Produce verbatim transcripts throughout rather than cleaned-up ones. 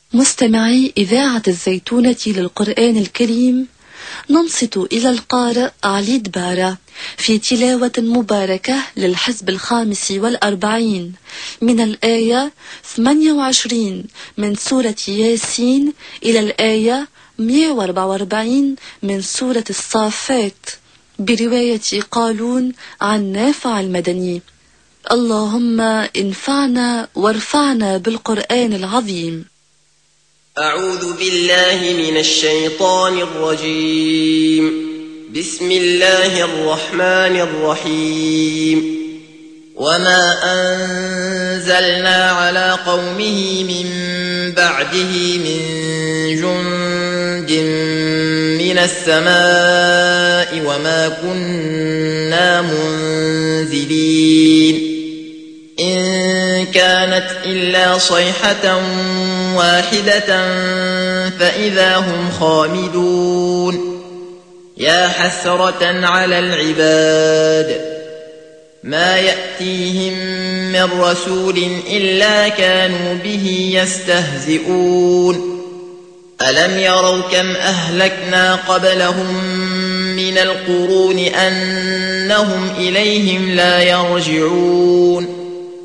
مستمعي إذاعة الزيتونة للقرآن الكريم، ننصت إلى القارئ علي دبارة في تلاوة مباركة للحزب الخامس والأربعين من الآية ثمانية وعشرين من سورة ياسين إلى الآية مئة وأربعة وأربعين من سورة الصافات، برواية قالون عن نافع المدني. اللهم انفعنا وارفعنا بالقرآن العظيم. أعوذ بالله من الشيطان الرجيم. بسم الله الرحمن الرحيم. وما أنزلنا على قومه من بعده من جند من السماء وما كنا منزلين إن كانت إلا صيحة واحدة فإذا هم خامدون. يا حسرة على العباد ما يأتيهم من رسول إلا كانوا به يستهزئون. ألم يروا كم أهلكنا قبلهم من القرون أنهم إليهم لا يرجعون.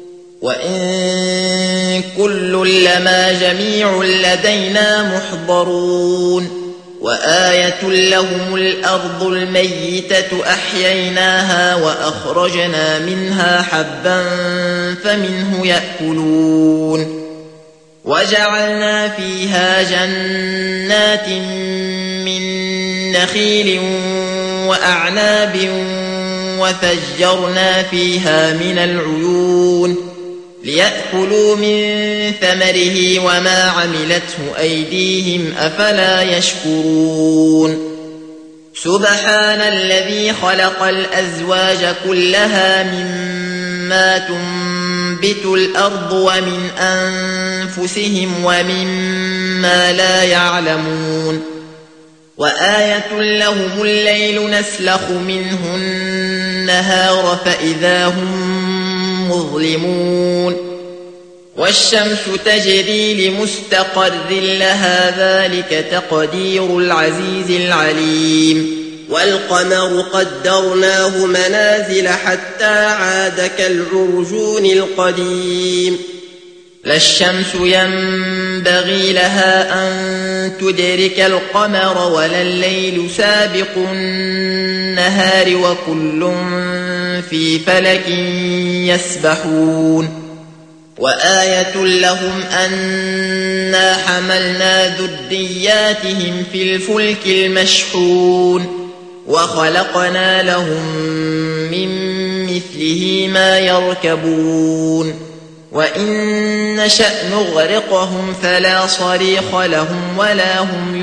وإن كل لما جميع لدينا محضرون. وآية لهم الأرض الميتة أحييناها وأخرجنا منها حبا فمنه يأكلون. وجعلنا فيها جنات من نخيل وأعناب وفجرنا فيها من العيون ليأكلوا من ثمره وما عملته أيديهم أفلا يشكرون. سبحان الذي خلق الأزواج كلها مما تنبت الأرض ومن أنفسهم ومما لا يعلمون. وآية لهم الليل نسلخ منه النهار فإذا هم مظلمون. والشمس تجري لمستقر لها ذلك تقدير العزيز العليم. والقمر قدرناه منازل حتى عاد كالعرجون القديم. لا الشمس ينبغي لها أن تدرك القمر ولا الليل سابق النهار وكل في فلك يسبحون. وآية لهم أنا حملنا ذرياتهم في الفلك المشحون وخلقنا لهم من مثله ما يركبون. وإن نشأ نغرقهم فلا صريخ لهم ولا هم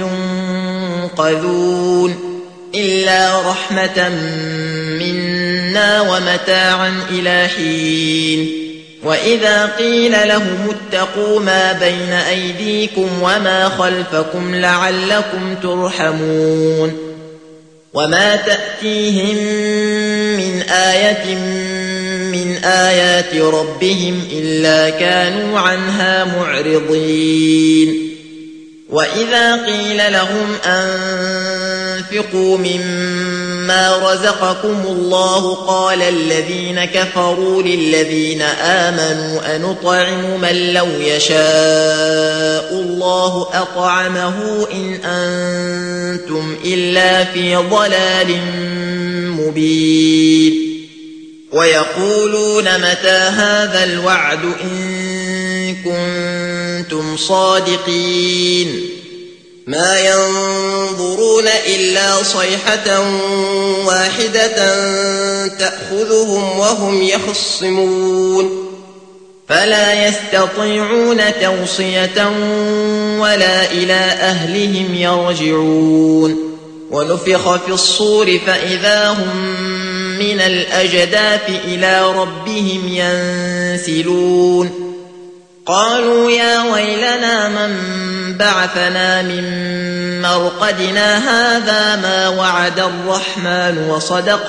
ينقذون إلا رحمة منا ومتاعا إلى حين. وإذا قيل لهم اتقوا ما بين أيديكم وما خلفكم لعلكم ترحمون. وما تأتيهم من آية من آيات ربهم إلا كانوا عنها معرضين. وإذا قيل لهم أنفقوا مما رزقكم الله قال الذين كفروا للذين آمنوا أنطعم من لو يشاء الله أطعمه إن أنتم إلا في ضلال مبين. ويقولون متى هذا الوعد إن كنتم صادقين. ما ينظرون إلا صيحة واحدة تأخذهم وهم يخصمون. فلا يستطيعون توصية ولا إلى أهلهم يرجعون. ونفخ في الصور فإذا هم من الأجداث إلى ربهم ينسلون. قالوا يا ويلنا من بعثنا من مرقدنا هذا ما وعد الرحمن وصدق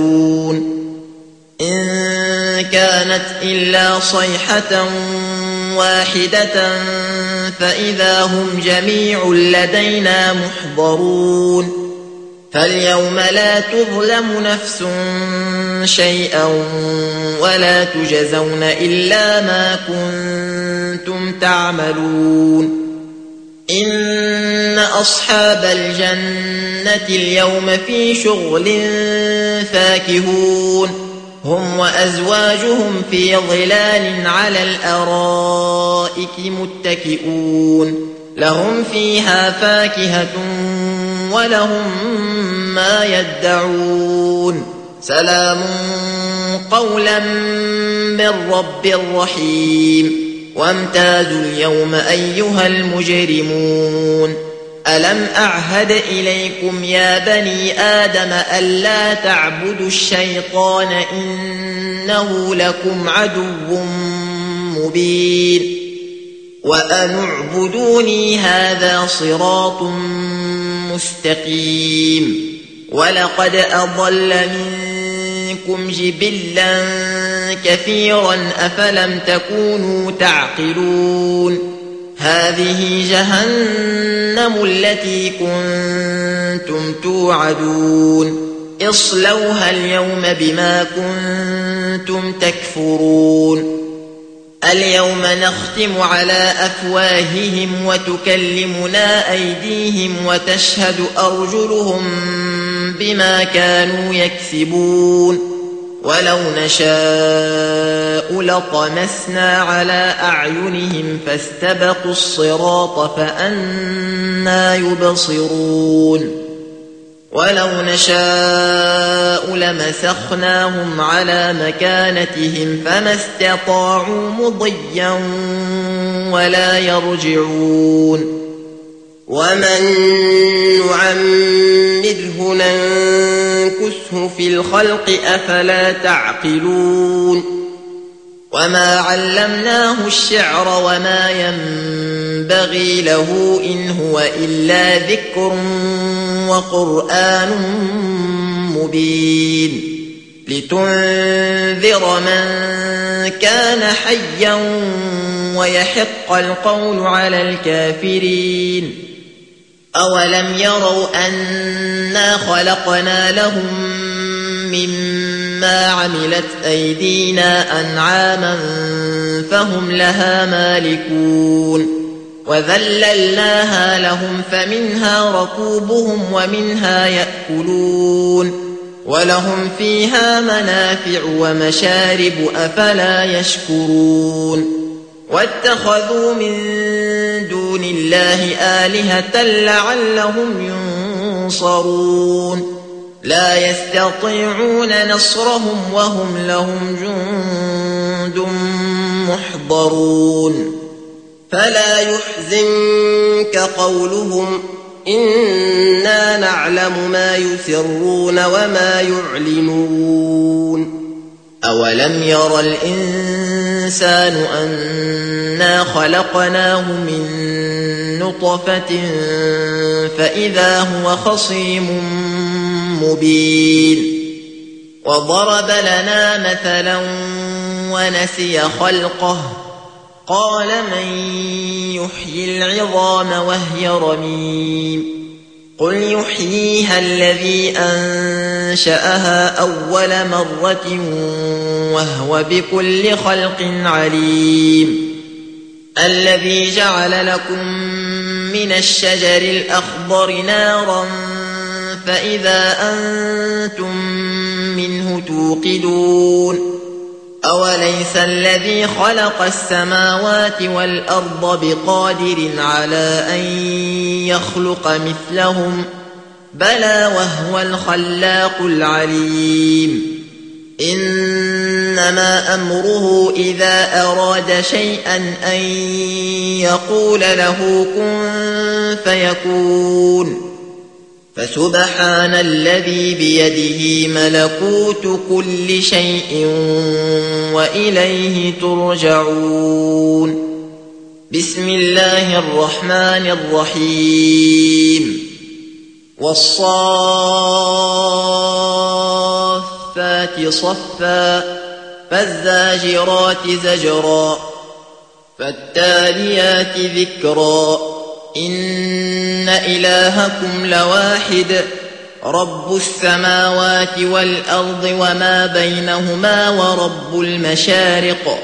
المرسلون. إن كانت إلا صيحة واحدة فإذا هم جميع لدينا محضرون فاليوم لا تظلم نفس شيئا ولا تجزون إلا ما كنتم تعملون إن أصحاب الجنة اليوم في شغل فاكهون هم وأزواجهم في ظلال على الأرائك متكئون لهم فيها فاكهة ولهم ما يدعون سلام قولا من رب رحيم وامتازوا اليوم أيها المجرمون ألم أعهد إليكم يا بني آدم ألا تعبدوا الشيطان إنه لكم عدو مبين وأن اعبدوني هذا صراط مستقيم ولقد أضل منكم جبلا كثيرا أفلم تكونوا تعقلون هذه جهنم التي كنتم توعدون اصلوها اليوم بما كنتم تكفرون اليوم نختم على أفواههم وتكلمنا أيديهم وتشهد أرجلهم بما كانوا يكسبون ولو نشاء لطمسنا على أعينهم فاستبقوا الصراط فأنى يبصرون ولو نشاء لمسخناهم على مكانتهم فما استطاعوا مضيا ولا يرجعون ومن نعمره ننكسه في الخلق أفلا تعقلون وما علمناه الشعر وما ينبغي له إن هو إلا ذكر وقرآن مبين لتنذر من كان حيا ويحق القول على الكافرين أولم يروا أنا خلقنا لهم مما عملت أيدينا أنعاما فهم لها مالكون وذللناها لهم فمنها ركوبهم ومنها يأكلون ولهم فيها منافع ومشارب أفلا يشكرون واتخذوا من دون الله آلهة لعلهم ينصرون لا يستطيعون نصرهم وهم لهم جند محضرون فلا يحزنك قولهم إنا نعلم ما يسرون وما يعلنون أولم ير الإنسان أنا خلقناه من نطفة فإذا هو خصيم مبين وضرب لنا مثلا ونسي خلقه قال من يحيي العظام وهي رميم قل يحييها الذي أنشأها أول مرة وهو بكل خلق عليم الذي جعل لكم من الشجر الأخضر نارا فإذا أنتم منه توقدون أوليس الذي خلق السماوات والأرض بقادر على أن يخلق مثلهم بلى وهو الخلاق العليم إنما أمره إذا أراد شيئا أن يقول له كن فيكون فسبحان الذي بيده ملكوت كل شيء وإليه ترجعون بسم الله الرحمن الرحيم والصافات صفا فالزاجرات زجرا فالتاليات ذكرا إن إلهكم لواحد رب السماوات والأرض وما بينهما ورب المشارق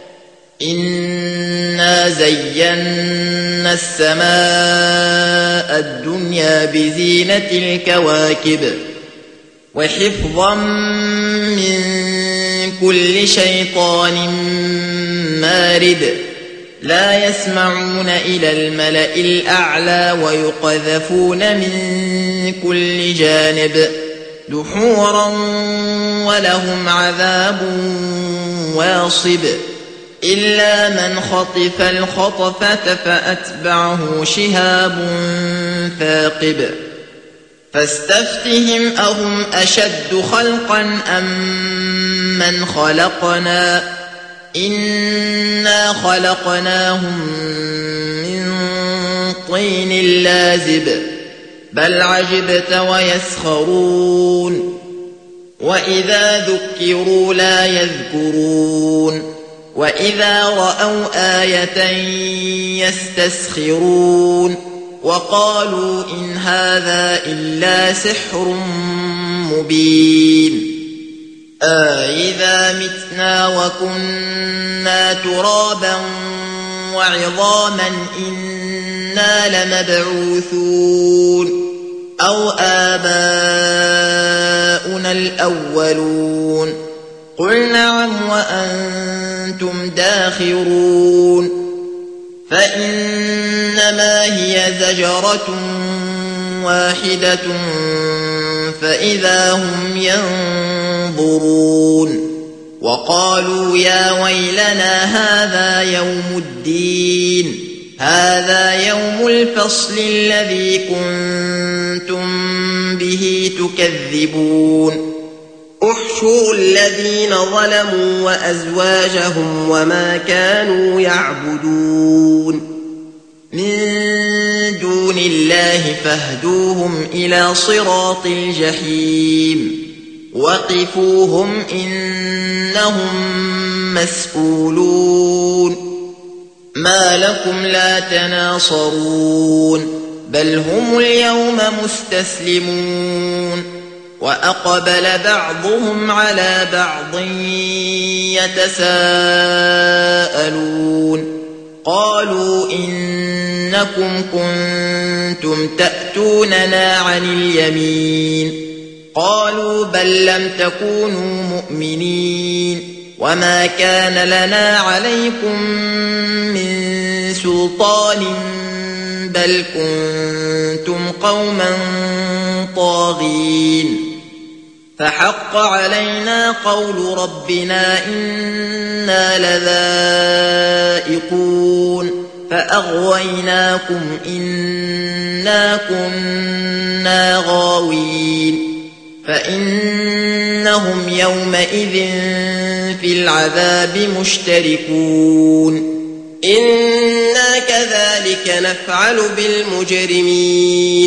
إنا زينا السماء الدنيا بزينة الكواكب وحفظا من كل شيطان مارد لا يسمعون إلى الملأ الأعلى ويقذفون من كل جانب دحورا ولهم عذاب واصب إلا من خطف الخطفة فأتبعه شهاب ثاقب فاستفتهم أهم أشد خلقا أم من خلقنا إنا خلقناهم من طين لازب بل عجبت ويسخرون وإذا ذكروا لا يذكرون وإذا رأوا آية يستسخرون وقالوا إن هذا إلا سحر مبين أإذا متنا وكنا ترابا وعظاما إنا لمبعوثون أو آباؤنا الأولون قل نعم وأنتم داخرون فإنما هي زجرة واحدة فإذا هم ينظرون وقالوا يا ويلنا هذا يوم الدين هذا يوم الفصل الذي كنتم به تكذبون احشروا الذين ظلموا وأزواجهم وما كانوا يعبدون من دون الله فاهدوهم إلى صراط الجحيم وقفوهم إنهم مسؤولون ما لكم لا تناصرون بل هم اليوم مستسلمون وأقبل بعضهم على بعض يتساءلون قالوا إنكم كنتم تأتوننا عن اليمين قالوا بل لم تكونوا مؤمنين وما كان لنا عليكم من سلطان بل كنتم قوما طاغين فحق علينا قول ربنا إنا لذائقون فأغويناكم إنا كنا غاوين فإنهم يومئذ في العذاب مشتركون إنا كذلك نفعل بالمجرمين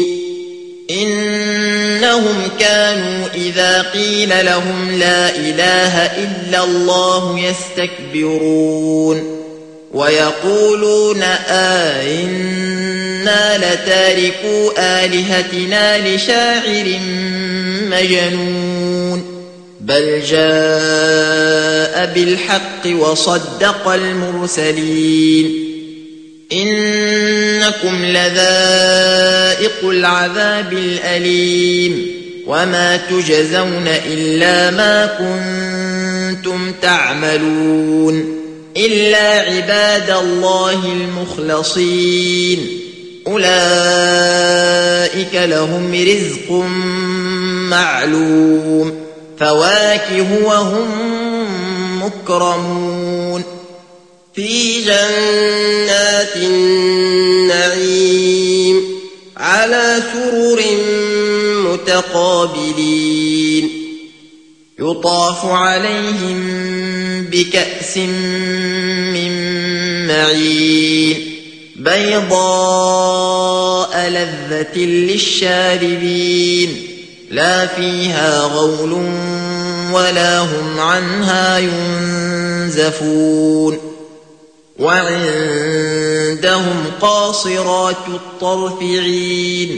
إنهم كانوا إذا قيل لهم لا إله إلا الله يستكبرون ويقولون آئنا لتاركو آلهتنا لشاعر مجنون بل جاء بالحق وصدق المرسلين إنكم لذائق العذاب الأليم وما تجزون إلا ما كنتم تعملون إلا عباد الله المخلصين أولئك لهم رزق معلوم فواكه وهم مكرمون في جنات النعيم على سرر متقابلين يطاف عليهم بكأس من معين بيضاء لذة للشاربين لا فيها غول ولا هم عنها ينزفون وعندهم قاصرات الطرف عين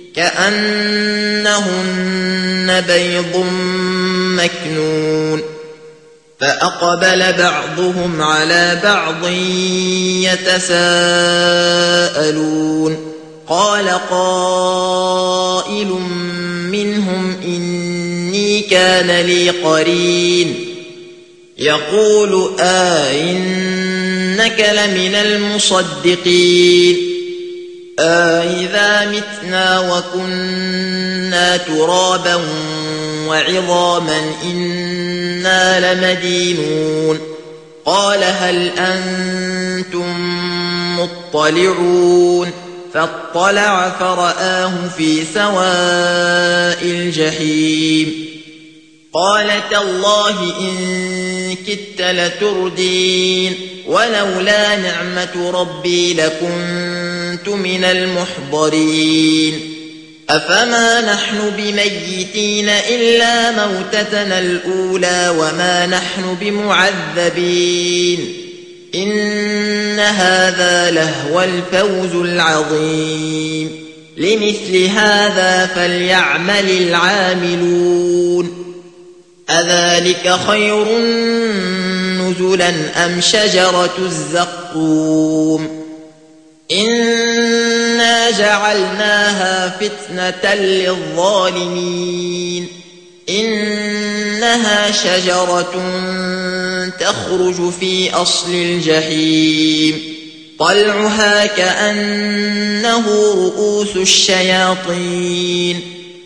كأنهن بيض مكنون فأقبل بعضهم على بعض يتساءلون قال قائل منهم إني كان لي قرين يقول أئنك لمن المصدقين أئذا متنا وكنا ترابا وعظاما إنا لمدينون قال هل أنتم مطلعون فاطلع فرآه في سواء الجحيم قال تالله إن كدت لتردين ولولا نعمة ربي لكنت من المحضرين أفما نحن بميتين إلا موتتنا الأولى وما نحن بمعذبين إن هذا لهو الفوز العظيم لمثل هذا فليعمل العاملون أذلك خير نزلا أم شجرة الزقوم إنا جعلناها فتنة للظالمين إنها شجرة تخرج في أصل الجحيم طلعها كأنه رؤوس الشياطين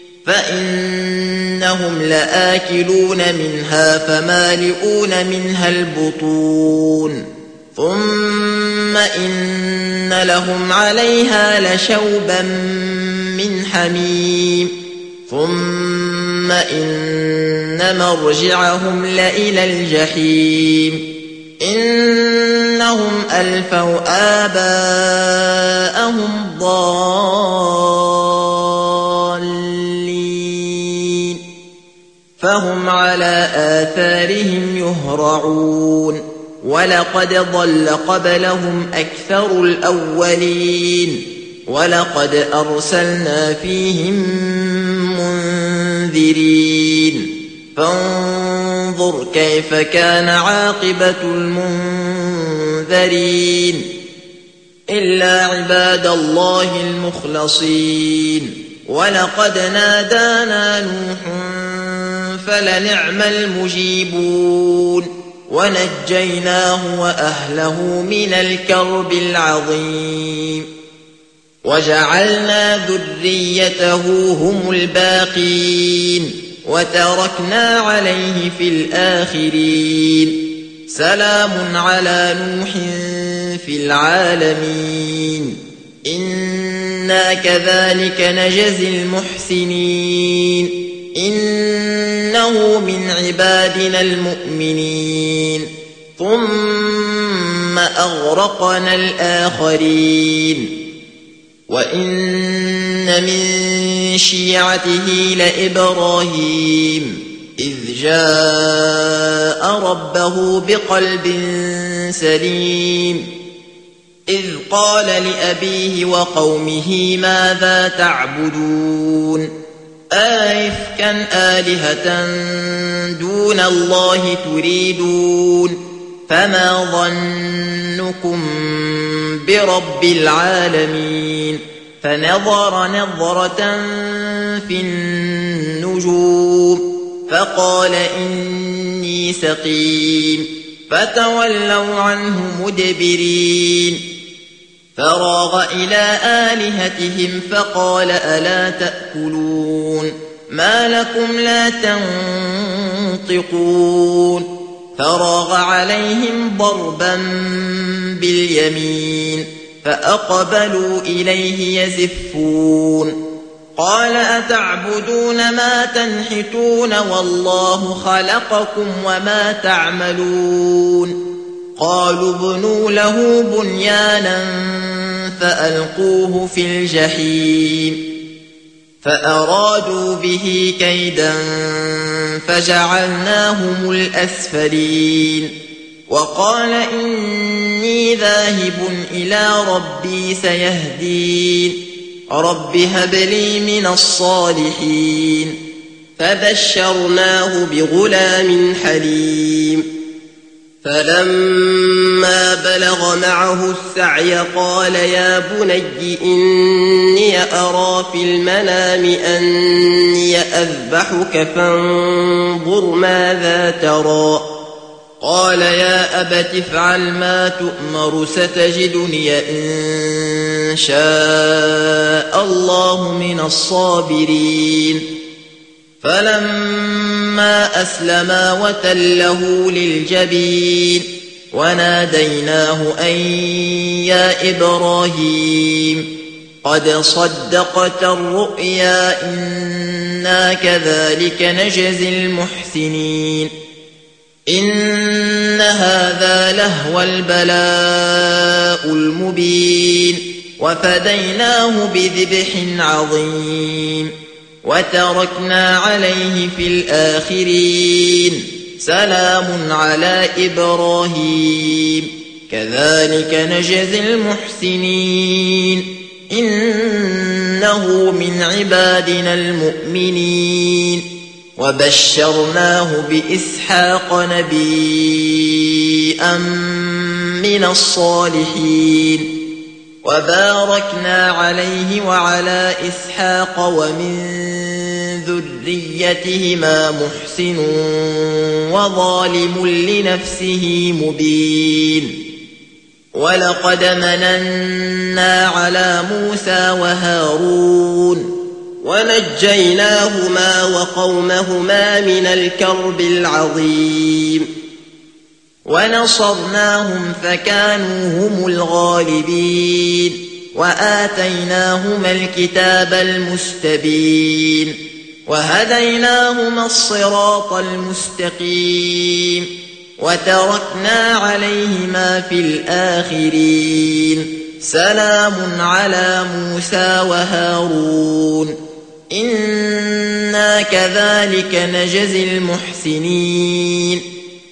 فإنهم لآكلون منها فمالئون منها البطون ثم إن لهم عليها لشوبا من حميم ثم إن مرجعهم لإلى الجحيم إنهم ألفوا آباءهم ضالين فهم على آثارهم يهرعون ولقد ضل قبلهم أكثر الأولين ولقد أرسلنا فيهم منذرين فانظر كيف كان عاقبة المنذرين إلا عباد الله المخلصين ولقد نادانا نوح فلنعم المجيبون ونجيناه وأهله من الكرب العظيم وجعلنا ذريته هم الباقين وتركنا عليه في الآخرين سلام على نوح في العالمين إنا كذلك نجزي المحسنين إنه من عبادنا المؤمنين ثم أغرقنا الآخرين وإن من شيعته لإبراهيم إذ جاء ربه بقلب سليم إذ قال لأبيه وقومه ماذا تعبدون أئفكا آلهة دون الله تريدون فما ظنكم برب العالمين فنظر نظرة في النجوم فقال إني سقيم فتولوا عنه مدبرين فراغ إلى آلهتهم فقال ألا تأكلون ما لكم لا تنطقون فراغ عليهم ضربا باليمين فأقبلوا إليه يزفون قال أتعبدون ما تنحتون والله خلقكم وما تعملون قالوا ابنوا له بنيانا فألقوه في الجحيم فأرادوا به كيدا فجعلناهم الأسفلين وقال إني ذاهب إلى ربي سيهدين رب هب لي من الصالحين فبشرناه بغلام حليم فلما بلغ معه السعي قال يا بني إني أرى في المنام أني أذبحك فانظر ماذا ترى قال يا أبت افعل ما تؤمر ستجدني إن شاء الله من الصابرين فلما أسلما وتله للجبين وناديناه أن يا إبراهيم قد صدقت الرؤيا إنا كذلك نجزي المحسنين إن هذا لهو البلاء المبين وفديناه بذبح عظيم وتركنا عليه في الآخرين سلام على إبراهيم كذلك نجزي المحسنين إنه من عبادنا المؤمنين وبشرناه بإسحاق نبيا من الصالحين وباركنا عليه وعلى إسحاق ومن ذريتهما محسن وظالم لنفسه مبين ولقد مننا على موسى وهارون ونجيناهما وقومهما من الكرب العظيم ونصرناهم فكانوا هم الغالبين وآتيناهما الكتاب المستبين وهديناهما الصراط المستقيم وتركنا عليهما في الآخرين سلام على موسى وهارون إنا كذلك نجزي المحسنين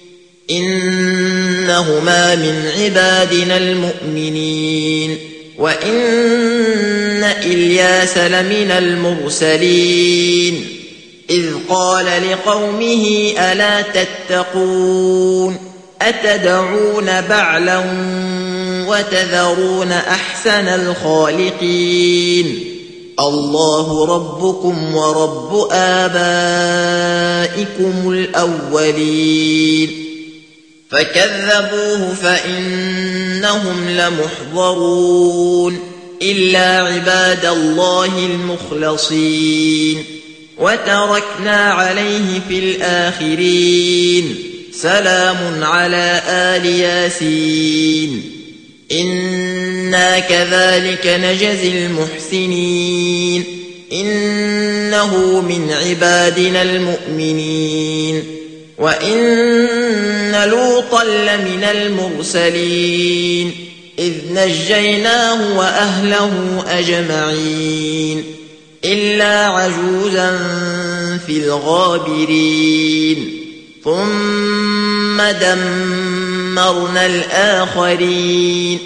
إنهما من عبادنا المؤمنين وإن إلياس لمن المرسلين إذ قال لقومه ألا تتقون أتدعون بعلا وتذرون أحسن الخالقين الله ربكم ورب آبائكم الأولين فكذبوه فإنهم لمحضرون إلا عباد الله المخلصين وتركنا عليه في الآخرين سلام على آل ياسين إنا كذلك نجزي المحسنين إنه من عبادنا المؤمنين وإن لوطا لمن المرسلين إذ نجيناه وأهله أجمعين إلا عجوزا في الغابرين ثم دمرنا الآخرين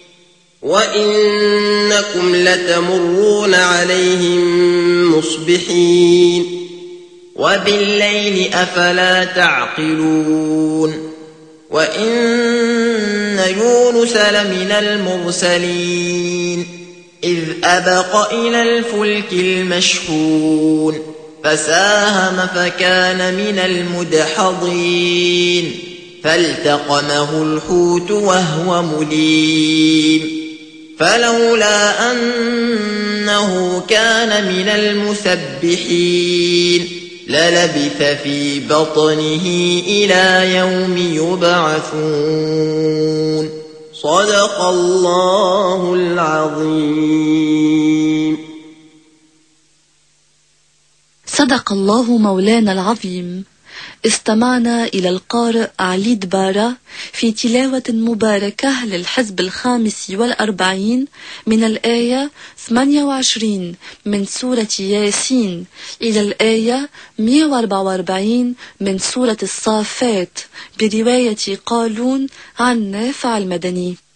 وإنكم لتمرون عليهم مصبحين وبالليل أفلا تعقلون وإن يونس لمن المرسلين إذ أبق إلى الفلك المشحون فساهم فكان من المدحضين فالتقمه الحوت وهو مليم فلولا أنه كان من المسبحين للبث في بطنه إلى يوم يبعثون صدق الله العظيم. صدق الله مولانا العظيم. استمعنا إلى القارئ علي دبارة في تلاوة مباركة للحزب الخامس والأربعين من الآية ثمانية وعشرين من سورة ياسين إلى الآية مئة وأربعة وأربعين من سورة الصافات برواية قالون عن نافع المدني.